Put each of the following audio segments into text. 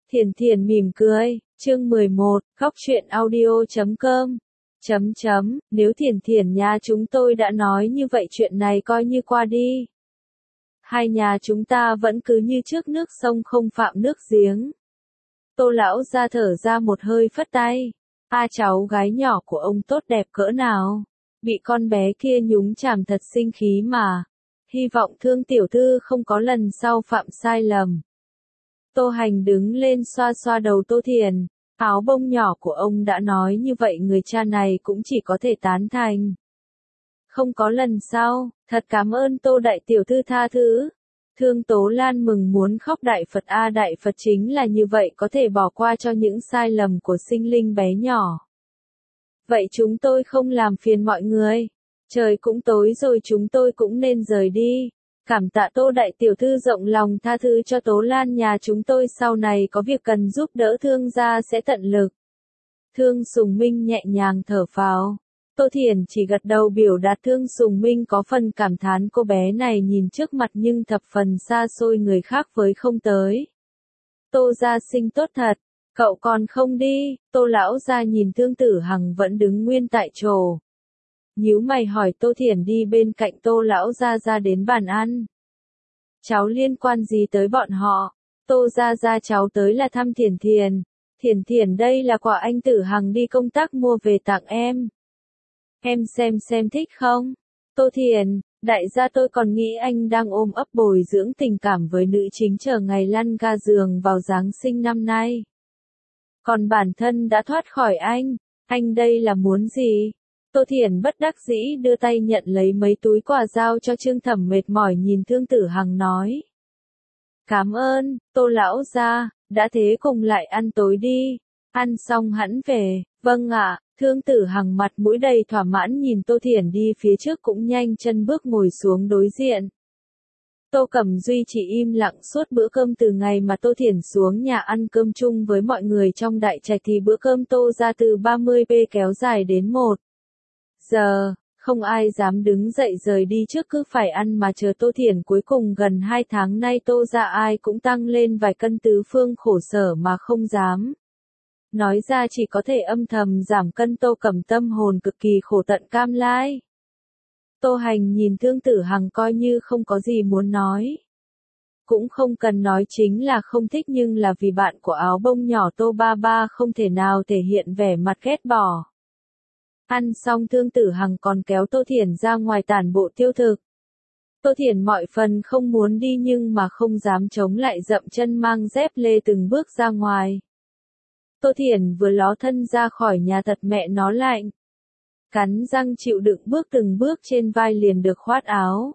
Thiền Thiền mỉm cười, chương 11, góc truyện audio.com. Nếu Thiền Thiền nhà chúng tôi đã nói như vậy chuyện này coi như qua đi. Hai nhà chúng ta vẫn cứ như trước, nước sông không phạm nước giếng. Tô lão ra thở ra một hơi phất tay. Cháu gái nhỏ của ông tốt đẹp cỡ nào. Bị con bé kia nhúng chàm thật sinh khí mà. Hy vọng Thương tiểu thư không có lần sau phạm sai lầm. Tô Hành đứng lên xoa xoa đầu Tô Thiền. Áo bông nhỏ của ông đã nói như vậy, người cha này cũng chỉ có thể tán thành. Không có lần sau, thật cảm ơn Tô đại tiểu thư tha thứ. Thương Tố Lan mừng muốn khóc. Đại Phật Đại Phật chính là như vậy, có thể bỏ qua cho những sai lầm của sinh linh bé nhỏ. Vậy chúng tôi không làm phiền mọi người. Trời cũng tối rồi, chúng tôi cũng nên rời đi. Cảm tạ Tô đại tiểu thư rộng lòng tha thứ cho Tố Lan nhà chúng tôi, sau này có việc cần giúp đỡ Thương gia sẽ tận lực. Thương Sùng Minh nhẹ nhàng thở phào. Tô Thiền chỉ gật đầu biểu đạt. Thương Sùng Minh có phần cảm thán cô bé này nhìn trước mặt nhưng thập phần xa xôi, người khác với không tới. Tô gia sinh tốt thật, cậu còn không đi? Tô lão gia nhìn Thương Tử Hằng vẫn đứng nguyên tại chỗ, nhíu mày hỏi. Tô Thiền đi bên cạnh Tô lão gia ra đến bàn ăn. Cháu liên quan gì tới bọn họ? Tô gia cháu tới là thăm Thiền Thiền. Thiền Thiền đây là quà anh Tử Hằng đi công tác mua về tặng em. Em xem thích không? Tô Thiền, đại gia tôi còn nghĩ anh đang ôm ấp bồi dưỡng tình cảm với nữ chính chờ ngày lăn ga giường vào Giáng sinh năm nay. Còn bản thân đã thoát khỏi anh đây là muốn gì? Tô Thiền bất đắc dĩ đưa tay nhận lấy mấy túi quà giao cho Trương Thẩm, mệt mỏi nhìn Thương Tử Hằng nói. Cảm ơn, Tô lão gia, đã thế cùng lại ăn tối đi. Ăn xong hẵng về. Vâng ạ. Thương Tử Hằng mặt mũi đầy thỏa mãn nhìn Tô Thiền đi phía trước, cũng nhanh chân bước ngồi xuống đối diện. Tô Cẩm Duy chỉ im lặng suốt bữa cơm. Từ ngày mà Tô Thiền xuống nhà ăn cơm chung với mọi người trong đại trạch thì bữa cơm Tô ra từ 30p kéo dài đến 1 giờ, không ai dám đứng dậy rời đi trước, cứ phải ăn mà chờ Tô Thiền. Cuối cùng gần 2 tháng nay Tô ra ai cũng tăng lên vài cân, tứ phương khổ sở mà không dám nói ra, chỉ có thể âm thầm giảm cân. Tô Cẩm tâm hồn cực kỳ khổ tận cam lai. Tô Hành nhìn Thương Tử Hằng coi như không có gì muốn nói. Cũng không cần nói chính là không thích, nhưng là vì bạn của áo bông nhỏ Tô ba ba không thể nào thể hiện vẻ mặt ghét bỏ. Ăn xong Thương Tử Hằng còn kéo Tô Thiền ra ngoài tản bộ tiêu thực. Tô Thiền mọi phần không muốn đi nhưng mà không dám chống lại, dậm chân mang dép lê từng bước ra ngoài. Tô Thiền vừa ló thân ra khỏi nhà thật mẹ nó lạnh. Cắn răng chịu đựng bước từng bước, trên vai liền được khoác áo.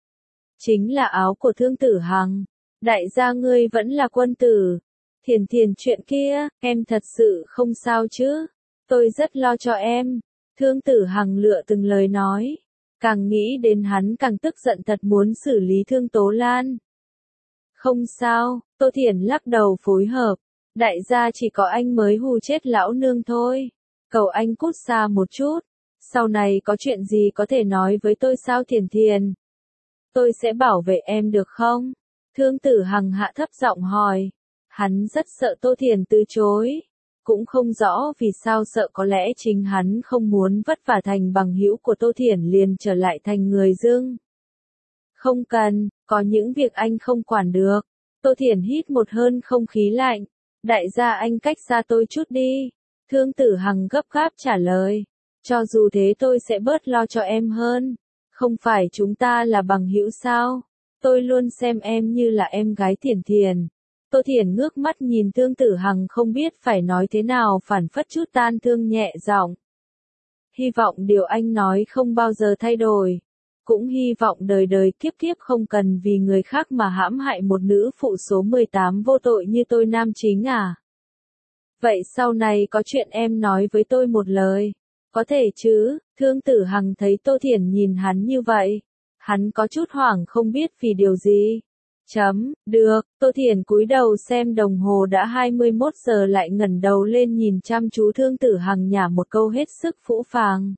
Chính là áo của Thương Tử Hằng. Đại gia ngươi vẫn là quân tử. Thiền Thiền chuyện kia, em thật sự không sao chứ? Tôi rất lo cho em. Thương Tử Hằng lựa từng lời nói. Càng nghĩ đến hắn càng tức giận, thật muốn xử lý Thương Tố Lan. Không sao, Tô Thiền lắc đầu phối hợp. Đại gia chỉ có anh mới hù chết lão nương thôi. Cầu anh cút xa một chút. Sau này có chuyện gì có thể nói với tôi sao Thiền Thiền? Tôi sẽ bảo vệ em được không? Thương Tử Hằng hạ thấp giọng hỏi. Hắn rất sợ Tô Thiền từ chối. Cũng không rõ vì sao sợ, có lẽ chính hắn không muốn vất vả thành bằng hữu của Tô Thiền liền trở lại thành người dưng. Không cần, có những việc anh không quản được. Tô Thiền hít một hơi không khí lạnh. Đại gia anh cách xa tôi chút đi. Thương Tử Hằng gấp gáp trả lời. Cho dù thế tôi sẽ bớt lo cho em hơn. Không phải chúng ta là bằng hữu sao? Tôi luôn xem em như là em gái Thiền Thiền. Tô Thiền ngước mắt nhìn Thương Tử Hằng không biết phải nói thế nào, phản phất chút tan thương nhẹ giọng. Hy vọng điều anh nói không bao giờ thay đổi. Cũng hy vọng đời đời kiếp kiếp không cần vì người khác mà hãm hại một nữ phụ số 18 vô tội như tôi nam chính à. Vậy sau này có chuyện em nói với tôi một lời. Có thể chứ? Thương Tử Hằng thấy Tô Thiền nhìn hắn như vậy. Hắn có chút hoảng không biết vì điều gì. Được, Tô Thiền cúi đầu xem đồng hồ đã 21 giờ, lại ngẩng đầu lên nhìn chăm chú Thương Tử Hằng nhả một câu hết sức phũ phàng.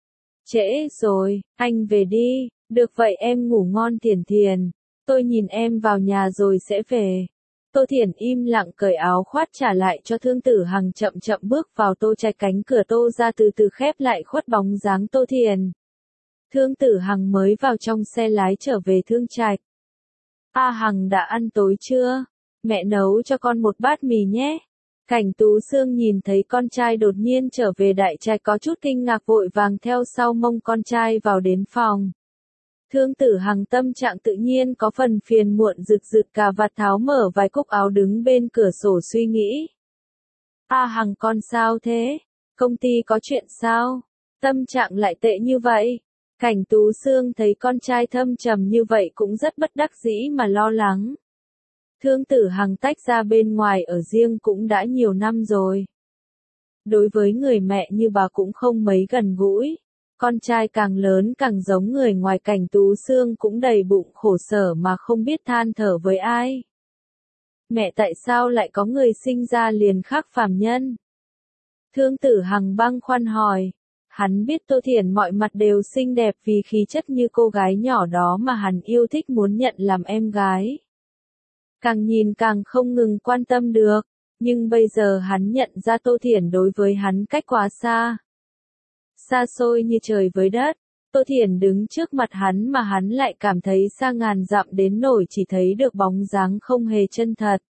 Trễ rồi, anh về đi. Được vậy em ngủ ngon Thiền Thiền. Tôi nhìn em vào nhà rồi sẽ về. Tô Thiển im lặng cởi áo khoác trả lại cho Thương Tử Hằng, chậm chậm bước vào Tô Trạch. Cánh cửa Tô ra từ từ khép lại khuất bóng dáng Tô Thiển. Thương Tử Hằng mới vào trong xe lái trở về Thương Trạch. A Hằng đã ăn tối chưa? Mẹ nấu cho con một bát mì nhé. Cảnh Tú Sương nhìn thấy con trai đột nhiên trở về đại trạch có chút kinh ngạc, vội vàng theo sau mông con trai vào đến phòng. Thương Tử Hằng tâm trạng tự nhiên có phần phiền muộn, rực rực cà vạt, tháo mở vài cúc áo, đứng bên cửa sổ suy nghĩ. A Hằng con sao thế? Công ty có chuyện sao? Tâm trạng lại tệ như vậy? Cảnh Tú Sương thấy con trai thâm trầm như vậy cũng rất bất đắc dĩ mà lo lắng. Thương Tử Hằng tách ra bên ngoài ở riêng cũng đã nhiều năm rồi. Đối với người mẹ như bà cũng không mấy gần gũi. Con trai càng lớn càng giống người ngoài. Cảnh Tú Sương cũng đầy bụng khổ sở mà không biết than thở với ai. Mẹ, tại sao lại có người sinh ra liền khác phàm nhân? Thương Tử Hằng băn khoăn hỏi. Hắn biết Tô Thiển mọi mặt đều xinh đẹp, vì khí chất như cô gái nhỏ đó mà hắn yêu thích, muốn nhận làm em gái. Càng nhìn càng không ngừng quan tâm được, nhưng bây giờ hắn nhận ra Tô Thiển đối với hắn cách quá xa. Xa xôi như trời với đất. Tô Thiển đứng trước mặt hắn mà hắn lại cảm thấy xa ngàn dặm đến nỗi chỉ thấy được bóng dáng không hề chân thật.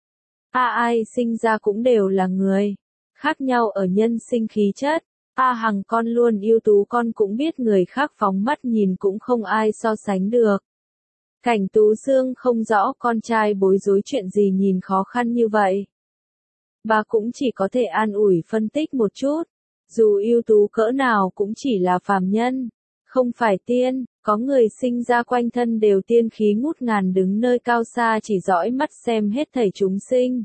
Ai sinh ra cũng đều là người, khác nhau ở nhân sinh khí chất. Hằng con luôn ưu tú, con cũng biết người khác phóng mắt nhìn cũng không ai so sánh được. Cảnh Tú Sương không rõ con trai bối rối chuyện gì nhìn khó khăn như vậy. Bà cũng chỉ có thể an ủi phân tích một chút. Dù ưu tú cỡ nào cũng chỉ là phàm nhân, không phải tiên. Có người sinh ra quanh thân đều tiên khí ngút ngàn, đứng nơi cao xa chỉ dõi mắt xem hết thảy chúng sinh.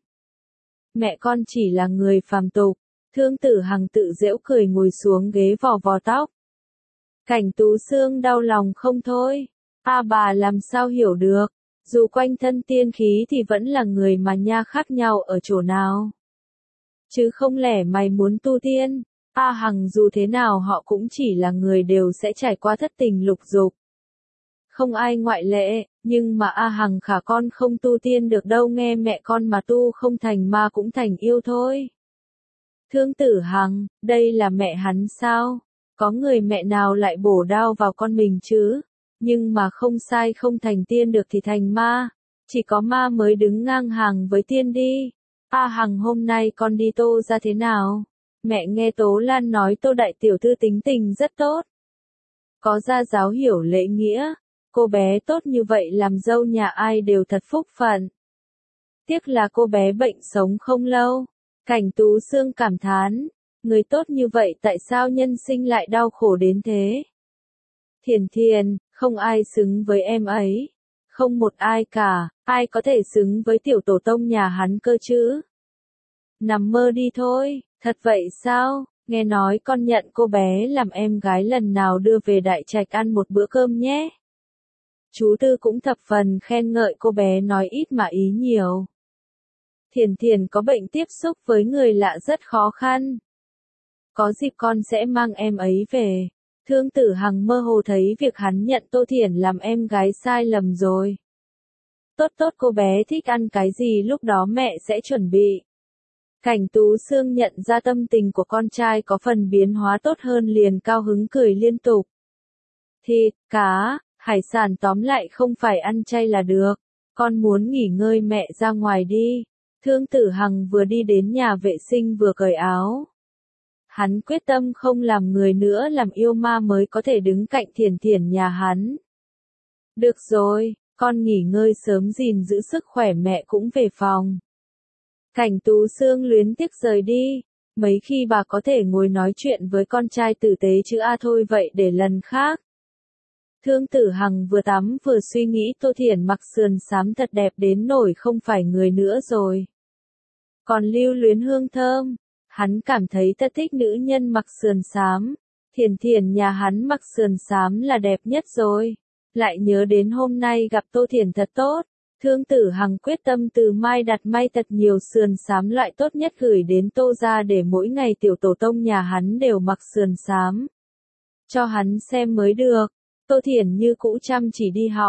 Mẹ con chỉ là người phàm tục. Thương Tử Hằng tự giễu cười, ngồi xuống ghế vò vò tóc. Cảnh Tú Sương đau lòng không thôi. Bà làm sao hiểu được, dù quanh thân tiên khí thì vẫn là người mà nha, khác nhau ở chỗ nào? Chứ không lẽ mày muốn tu tiên? Hằng, dù thế nào họ cũng chỉ là người, đều sẽ trải qua thất tình lục dục. Không ai ngoại lệ, nhưng mà Hằng khả con không tu tiên được đâu, nghe mẹ con mà tu không thành ma cũng thành yêu thôi. Thương Tử Hằng, đây là mẹ hắn sao? Có người mẹ nào lại bổ đao vào con mình chứ? Nhưng mà không sai, không thành tiên được thì thành ma. Chỉ có ma mới đứng ngang hàng với tiên đi. Hằng, hôm nay con đi Tô ra thế nào? Mẹ nghe Tố Lan nói Tô đại tiểu thư tính tình rất tốt. Có gia giáo hiểu lễ nghĩa. Cô bé tốt như vậy làm dâu nhà ai đều thật phúc phận. Tiếc là cô bé bệnh sống không lâu. Cảnh Tú Sương cảm thán. Người tốt như vậy tại sao nhân sinh lại đau khổ đến thế? Thiển Thiển, không ai xứng với em ấy. Không một ai cả, ai có thể xứng với tiểu tổ tông nhà hắn cơ chứ? Nằm mơ đi thôi, thật vậy sao? Nghe nói con nhận cô bé làm em gái, lần nào đưa về đại trạch ăn một bữa cơm nhé. Chú Tư cũng thập phần khen ngợi cô bé, nói ít mà ý nhiều. Thiển Thiển có bệnh tiếp xúc với người lạ rất khó khăn. Có dịp con sẽ mang em ấy về. Thương Tử Hằng mơ hồ thấy việc hắn nhận Tô Thiển làm em gái sai lầm rồi. Tốt tốt, cô bé thích ăn cái gì lúc đó mẹ sẽ chuẩn bị. Cảnh Tú Sương nhận ra tâm tình của con trai có phần biến hóa tốt hơn, liền cao hứng cười liên tục. Thịt, cá, hải sản, tóm lại không phải ăn chay là được. Con muốn nghỉ ngơi, mẹ ra ngoài đi. Thương Tử Hằng vừa đi đến nhà vệ sinh vừa cởi áo. Hắn quyết tâm không làm người nữa, làm yêu ma mới có thể đứng cạnh Thiển Thiển nhà hắn. Được rồi, con nghỉ ngơi sớm gìn giữ sức khỏe, mẹ cũng về phòng. Cảnh Tú Sương luyến tiếc rời đi. Mấy khi bà có thể ngồi nói chuyện với con trai tử tế chứ? Thôi vậy để lần khác. Thương Tử Hằng vừa tắm vừa suy nghĩ Tô Thiển mặc sườn xám thật đẹp đến nỗi không phải người nữa rồi. Còn lưu luyến hương thơm. Hắn cảm thấy thật thích nữ nhân mặc sườn xám. Thiển Thiển nhà hắn mặc sườn xám là đẹp nhất rồi. Lại nhớ đến hôm nay gặp Tô Thiển thật tốt. Thương Tử Hằng quyết tâm từ mai đặt may thật nhiều sườn xám loại tốt nhất gửi đến Tô ra, để mỗi ngày tiểu tổ tông nhà hắn đều mặc sườn xám. Cho hắn xem mới được. Tô Thiển như cũ chăm chỉ đi học.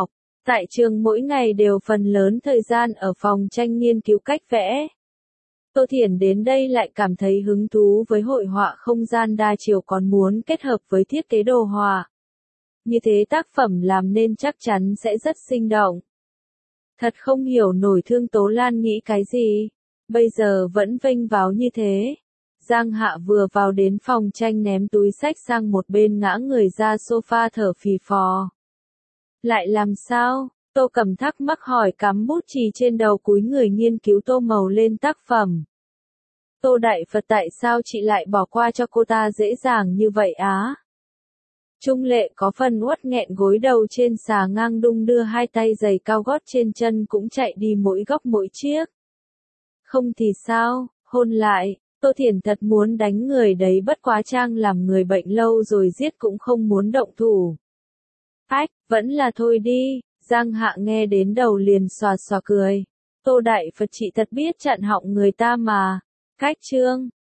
Tại trường mỗi ngày đều phần lớn thời gian ở phòng tranh nghiên cứu cách vẽ. Tô Thiển đến đây lại cảm thấy hứng thú với hội họa không gian đa chiều, còn muốn kết hợp với thiết kế đồ họa. Như thế tác phẩm làm nên chắc chắn sẽ rất sinh động. Thật không hiểu nổi Thương Tố Lan nghĩ cái gì, bây giờ vẫn vênh váo như thế. Giang Hạ vừa vào đến phòng tranh ném túi sách sang một bên, ngã người ra sofa thở phì phò. Lại làm sao? Tô Cầm thắc mắc hỏi, cắm bút chì trên đầu cúi người nghiên cứu tô màu lên tác phẩm. Tô Đại Phật, tại sao chị lại bỏ qua cho cô ta dễ dàng như vậy á? Trung Lệ có phần uất nghẹn, gối đầu trên xà ngang đung đưa hai tay giày cao gót trên chân cũng chạy đi mỗi góc mỗi chiếc. Không thì sao, hôn lại, Tô Thiển thật muốn đánh người đấy, bất quá Trang làm người bệnh lâu rồi giết cũng không muốn động thủ. Ách, vẫn là thôi đi. Giang Hạ nghe đến đầu liền xòa xòa cười. Tô Đại Phật, chị thật biết chặn họng người ta mà. Cách chương